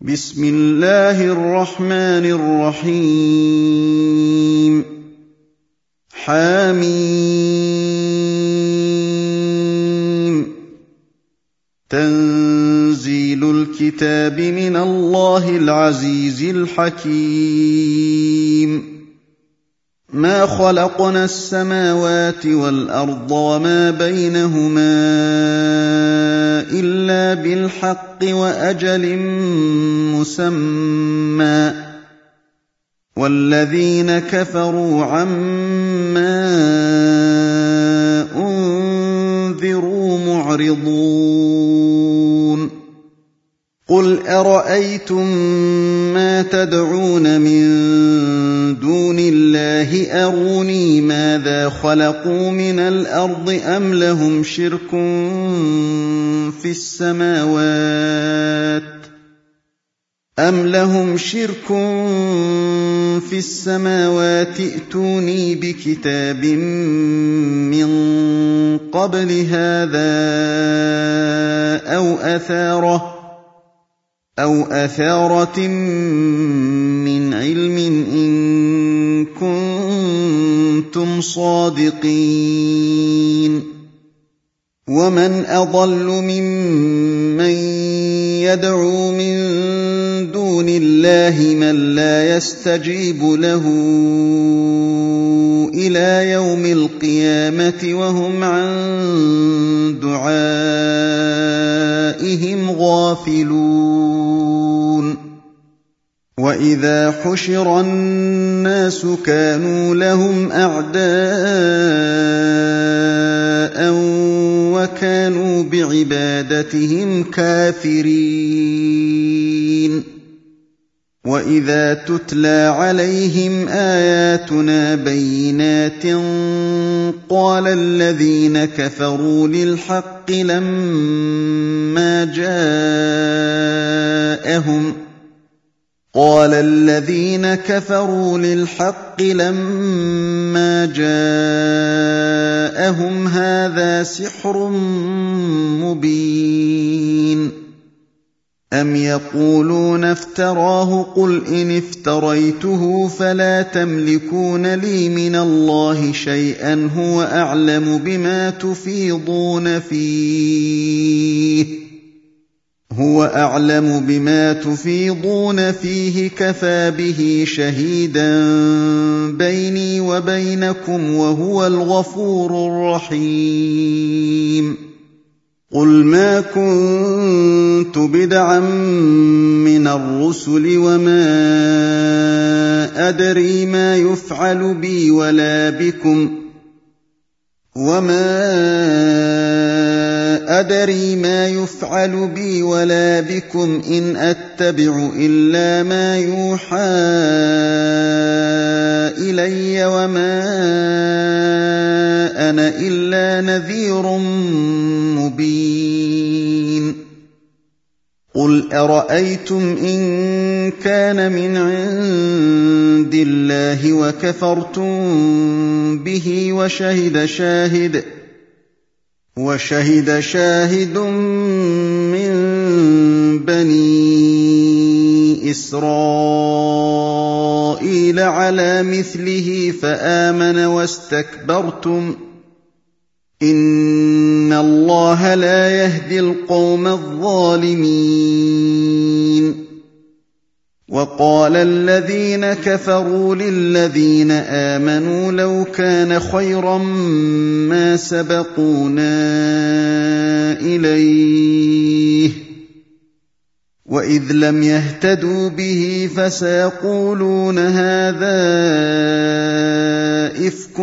بسم الله الرحمن الرحيم حم تنزيل الكتاب من الله العزيز الحكيم ما خلقنا السماوات والأرض وما بينهما إلا بالحق وأجل مسمى والذين كفروا عما أنذروا معرضون قل أرأيتم ما تدعون من دون الله أروني ماذا خلقوا من الأرض أم لهم شرك في السماوات ائتوني بكتاب من قبل هذا أو أثارة من علم إن كنتم صادقين ومن أضل ممن يدعو من دون الله من لا يستجيب له إلى يوم القيامة وهم عن دعائهم غافلون وإذا حشر الناس كانوا لهم أعداء وكانوا بعبادتهم كافرين وإذا تتلى عليهم آياتنا بينات قال الذين كفروا للحق لما جاءهم هذا سحر مبين أم يقولون افتراه قل إن افتريته فلا تملكون لي من الله شيئا هو أعلم بما تفيضون فيه كفى به شهيدا بيني وبينكم وهو الغفور الرحيم قل ما كنت بدعا من الرسل وما أدري ما يفعل بي ولا بكم إن أتبع إلا ما يوحى إلي وما أنا إلا نذير مبين قل أرأيتم إن كان من عند الله وكفرتم به وشهد شاهد من بني إسرائيل على مثله فآمن واستكبرتم إن الله لا يهدي القوم الظالمين وقال الذين كفروا للذين آمنوا لو كان خيرا ما سبقونا إليه وإذ لم يهتدوا به فسيقولون هذا إفك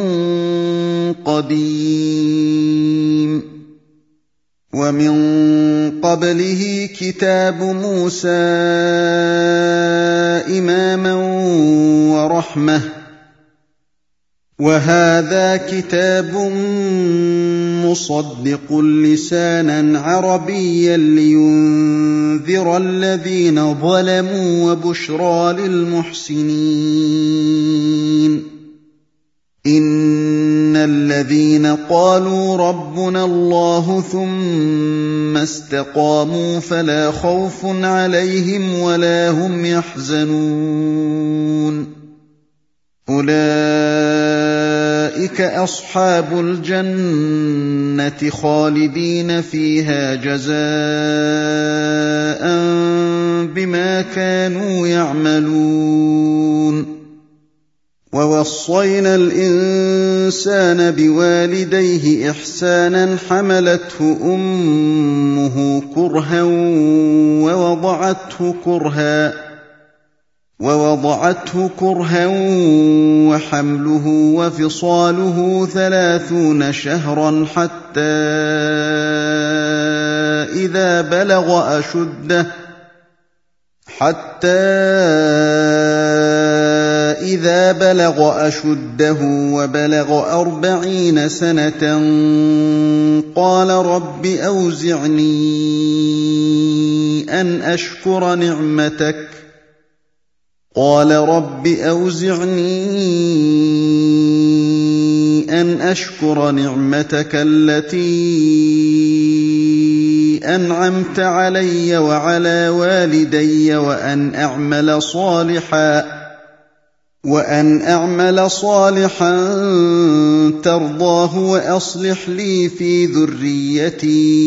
قديم ومن قبله كتاب موسى إماما ورحمة وهذا كتاب مصدق لسانا عربيا لينذر الذين ظلموا وبشرى للمحسنين إِنَّ الَّذِينَ قَالُوا رَبُّنَا اللَّهُ ثُمَّ اسْتَقَامُوا فَلَا خَوْفٌ عَلَيْهِمْ وَلَا هُمْ يَحْزَنُونَ أُولَٰئِكَ أَصْحَابُ الْجَنَّةِ خَالِدِينَ فِيهَا جَزَاءً بِمَا كَانُوا يَعْمَلُونَ وَوَصَّيْنَا الْإِنسَانَ بِوَالِدَيْهِ إِحْسَانًا حَمَلَتْهُ أُمُّهُ كُرْهًا وَوَضَعَتْهُ كُرْهًا وَحَمْلُهُ وَفِصَالُهُ 30 شَهْرًا حَتَّىٰ إِذَا بَلَغَ أَشُدَّهُ وَبَلَغَ 40 سَنَةً قَالَ رَبِّ أَوْزِعْنِي أَنْ أَشْكُرَ نِعْمَتَكَ الَّتِي أَنْعَمْتَ عَلَيَّ وَعَلَىٰ وَالِدَيَّ وَأَنْ أَعْمَلَ صَالِحًا تَرْضَاهُ وَأَصْلِحْ لِي فِي ذُرِّيَّتِي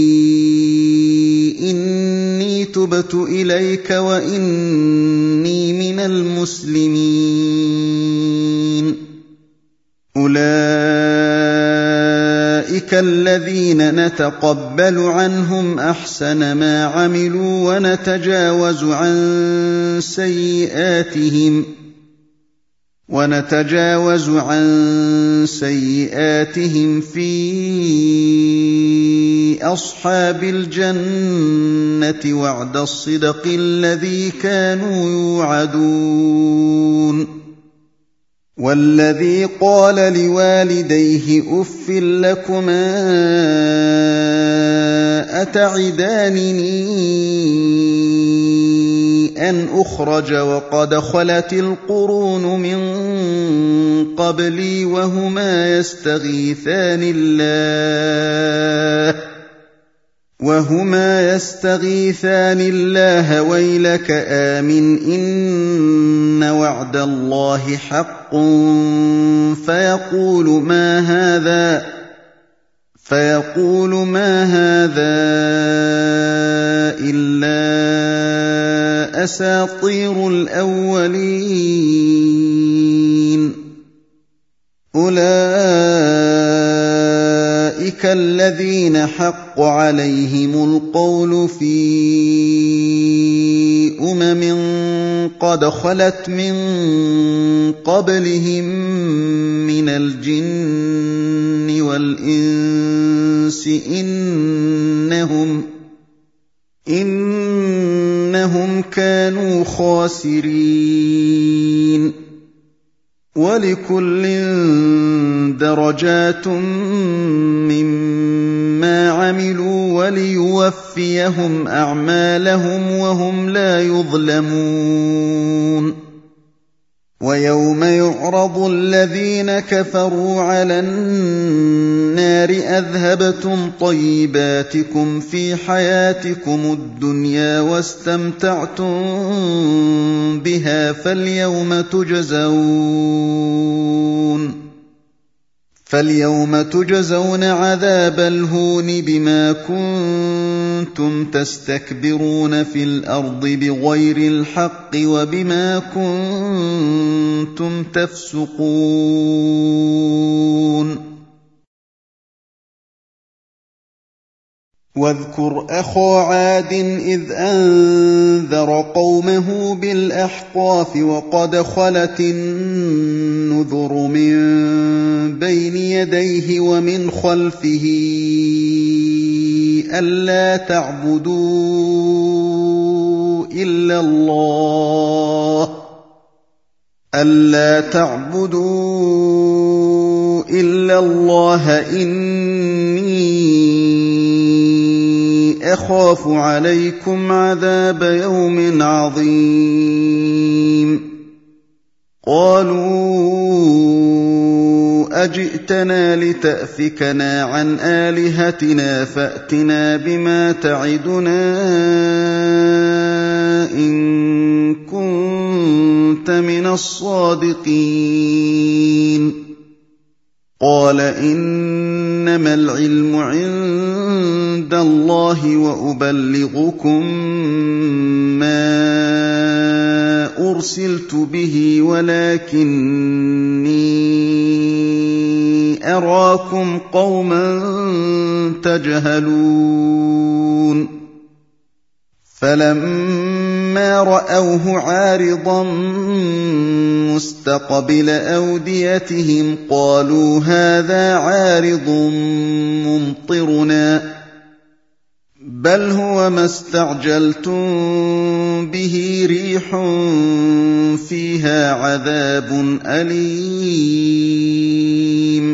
إِنِّي تُبْتُ إِلَيْكَ وَإِنِّي مِنَ الْمُسْلِمِينَ أُولَٰئِكَ الَّذِينَ نَتَقَبَّلُ عَنْهُمْ أَحْسَنَ مَا عَمِلُوا وَنَتَجَاوَزُ عَن سَيِّئَاتِهِمْ فِي أَصْحَابِ الْجَنَّةِ وَعْدَ الصِّدْقِ الَّذِي كَانُوا يُوعَدُونَ وَالَّذِي قَالَ لِوَالِدَيْهِ أُفٍّ لَّكُمَا أَتَعِدَانِنِي أَنْ أُخْرَجَ وَقَدْ خَلَتِ الْقُرُونُ مِن قَبْلِي وَهُمَا يَسْتَغِيثَانِ اللَّهَ وَيْلَكَ آمِنْ إِنَّ وَعْدَ اللَّهِ حَقٌّ فَيَقُولُ مَا هَٰذَا إِلَّا أَسَاطِيرُ الْأَوَّلِينَ أُولَٰئِكَ الَّذِينَ حَقَّ عَلَيْهِمُ الْقَوْلُ فِي قَدْ خَلَتْ مِن قَبْلِهِم مِّنَ الْجِنِّ وَالْإِنسِ ۖ إِنَّهُمْ كَانُوا خَاسِرِينَ وَلِكُلٍّ دَرَجَاتٌ مِّمَّا عَمِلُوا وَلِيُوَفِّيَهُمْ أَعْمَالَهُمْ وَهُمْ لَا يُظْلَمُونَ وَيَوْمَ يُعْرَضُ الَّذِينَ كَفَرُوا عَلَى النَّارِ أَذْهَبْتُمْ طَيِّبَاتِكُمْ فِي حَيَاتِكُمُ الدُّنْيَا وَاسْتَمْتَعْتُم بِهَا فَالْيَوْمَ تُجْزَوْنَ عَذَابَ الْهُونِ بِمَا كُنتُمْ تَسْتَكْبِرُونَ فِي الْأَرْضِ بِغَيْرِ الْحَقِّ وَبِمَا كُنتُمْ تَفْسُقُونَ وَاذْكُرْ أَخَا عَادٍ إِذْ أَنذَرَ قَوْمَهُ بِالْأَحْقَافِ وَقَدْ خَلَتِ النُّذُرُ مِن بَيْنِ يَدَيْهِ وَمِنْ خَلْفِهِ أَلَّا تَعْبُدُوا إِلَّا اللَّهَ إِنِّي أَخَافُ عَلَيْكُمْ عَذَابَ يَوْمٍ عَظِيمٍ قَالُوا أَجِئْتَنَا لِتَأْفِكَنَا عَنْ آلِهَتِنَا فَأْتِنَا بِمَا تَعِدُنَا إِن كُنتَ مِنَ الصَّادِقِينَ قَالَ إِنَّمَا الْعِلْمُ عِندَ اللَّهِ وَأُبَلِّغُكُم مَّا أُرْسِلْتُ بِهِ وَلَٰكِنِّي أَرَاكُمْ قَوْمًا تَجْهَلُونَ فَلَمَّا رَأَوْهُ عَارِضًا مُّسْتَقْبِلَ أَوْدِيَتِهِمْ قَالُوا هَٰذَا عَارِضٌ مُّمْطِرُنَا ۚ بَلْ هُوَ مَا اسْتَعْجَلْتُم بِهِ رِيحٌ فِيهَا عَذَابٌ أَلِيمٌ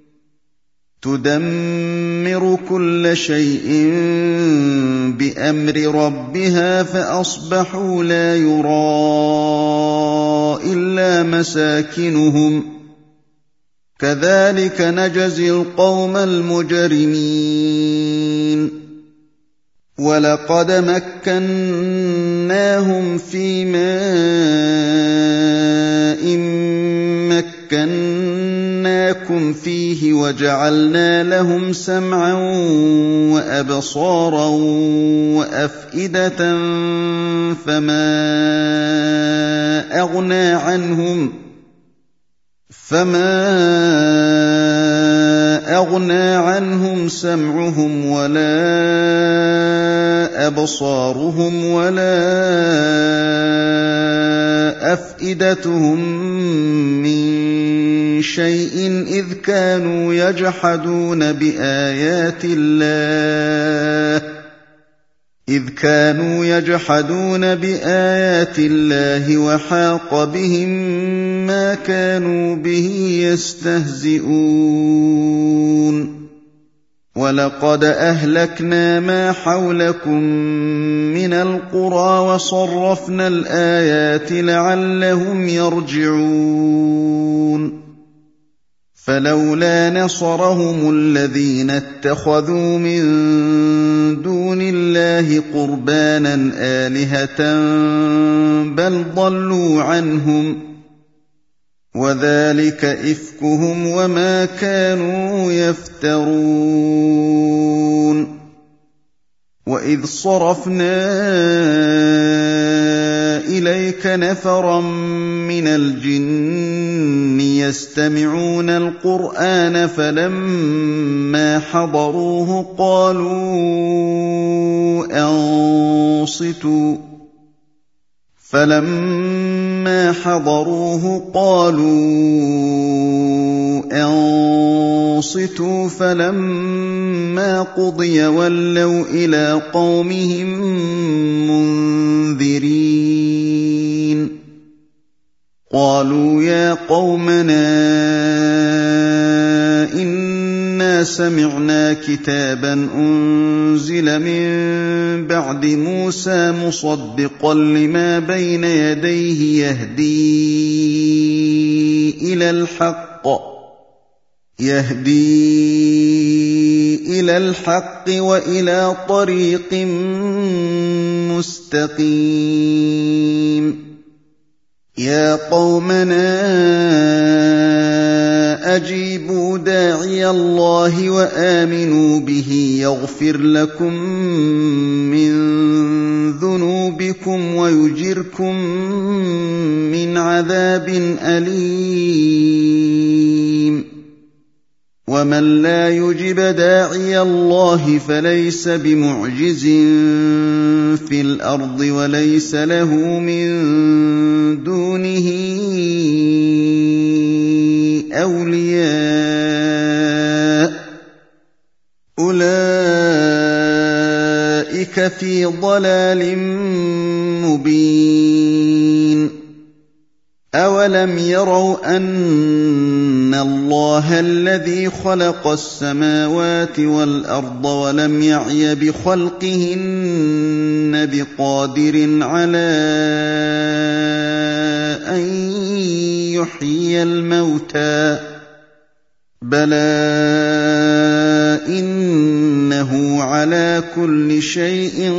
تُدَمِّرُ كُلَّ شَيْءٍ بِأَمْرِ رَبِّهَا فَأَصْبَحُوا لَا يُرَىٰ إِلَّا مَسَاكِنُهُمْ ۚ كَذَٰلِكَ نَجْزِي الْقَوْمَ الْمُجْرِمِينَ وَلَقَدْ مَكَّنَّاهُمْ فِي مَاءٍ مَّكَّنَّاكُمْ فِيهِ وَجَعَلْنَا لَهُمْ سَمْعًا وَأَبْصَارًا وَأَفْئِدَةً فَمَا أَغْنَىٰ عَنْهُمْ سَمْعُهُمْ وَلَا أَبْصَارُهُمْ وَلَا أَفْئِدَتُهُم مِّن شَيْءٍ إِذْ كَانُوا يَجْحَدُونَ بِآيَاتِ اللَّهِ وَحَاقَ بِهِم مَّا كَانُوا بِهِ يَسْتَهْزِئُونَ وَلَقَدْ أَهْلَكْنَا مَا حَوْلَكُم مِّنَ الْقُرَىٰ وَصَرَّفْنَا الْآيَاتِ لَعَلَّهُمْ يَرْجِعُونَ فَلَوْلَا نَصَرَهُمُ الَّذِينَ اتَّخَذُوا مِن دُونِ اللَّهِ قُرْبَانًا آلِهَةً بَلْ ضَلُّوا عَنْهُمْ ۚ وَذَٰلِكَ إِفْكُهُمْ وَمَا كَانُوا يَفْتَرُونَ وَإِذْ صَرَفْنَا إِلَيْكَ نَفَرًا مِّنَ الْجِنِّ يَسْتَمِعُونَ الْقُرْآنَ فَلَمَّا حَضَرُوهُ قَالُوا أَنصِتُوا فَلَمَّا قُضِيَ وَلَّوْا إِلَىٰ قَوْمِهِم مُّنذِرِينَ قَالُوا يَا قَوْمَنَا إِنَّا سَمِعْنَا كِتَابًا أُنزِلَ مِن بَعْدِ مُوسَىٰ مُصَدِّقًا لِّمَا بَيْنَ يَدَيْهِ يَهْدِي إِلَى الْحَقِّ وَإِلَىٰ طَرِيقٍ مُّسْتَقِيمٍ يَا قَوْمَنَا أَجِيبُوا دَاعِيَ اللَّهِ وَآمِنُوا بِهِ يَغْفِرْ لَكُم مِّن ذُنُوبِكُمْ وَيُجِرْكُم مِّنْ عَذَابٍ أَلِيمٍ وَمَن لَّا يُجِبْ دَاعِيَ اللَّهِ فَلَيْسَ بِمُعْجِزٍ فِي الْأَرْضِ وَلَيْسَ لَهُ مِن دُونِهِ أَوْلِيَاءُ ۚ أُولَٰئِكَ فِي ضَلَالٍ مُّبِينٍ أَوَلَمْ يَرَوْا أَنَّ اللَّهَ الَّذِي خَلَقَ السَّمَاوَاتِ وَالْأَرْضَ وَلَمْ يَعْيَ بِخَلْقِهِنَّ بِقَادِرٍ عَلَىٰ أَن يحيي الموتى بلى إنه على كل شيء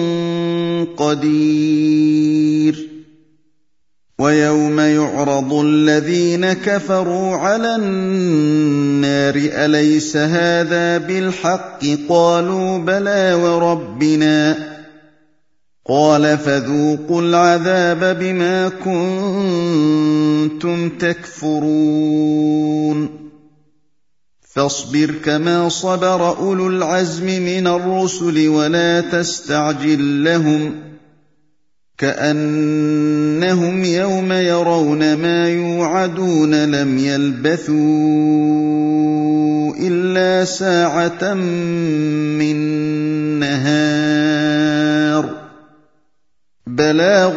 قدير ويوم يعرض الذين كفروا على النار أليس هذا بالحق قالوا بلى وربنا قال فذوقوا العذاب بما كنتم تكفرون فاصبر كما صبر أولو العزم من الرسل ولا تستعجل لهم كأنهم يوم يرون ما يوعدون لم يلبثوا إلا ساعة من نهار بلاغ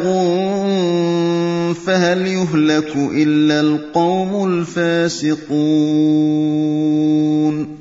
فهل يهلك إلا القوم الفاسقون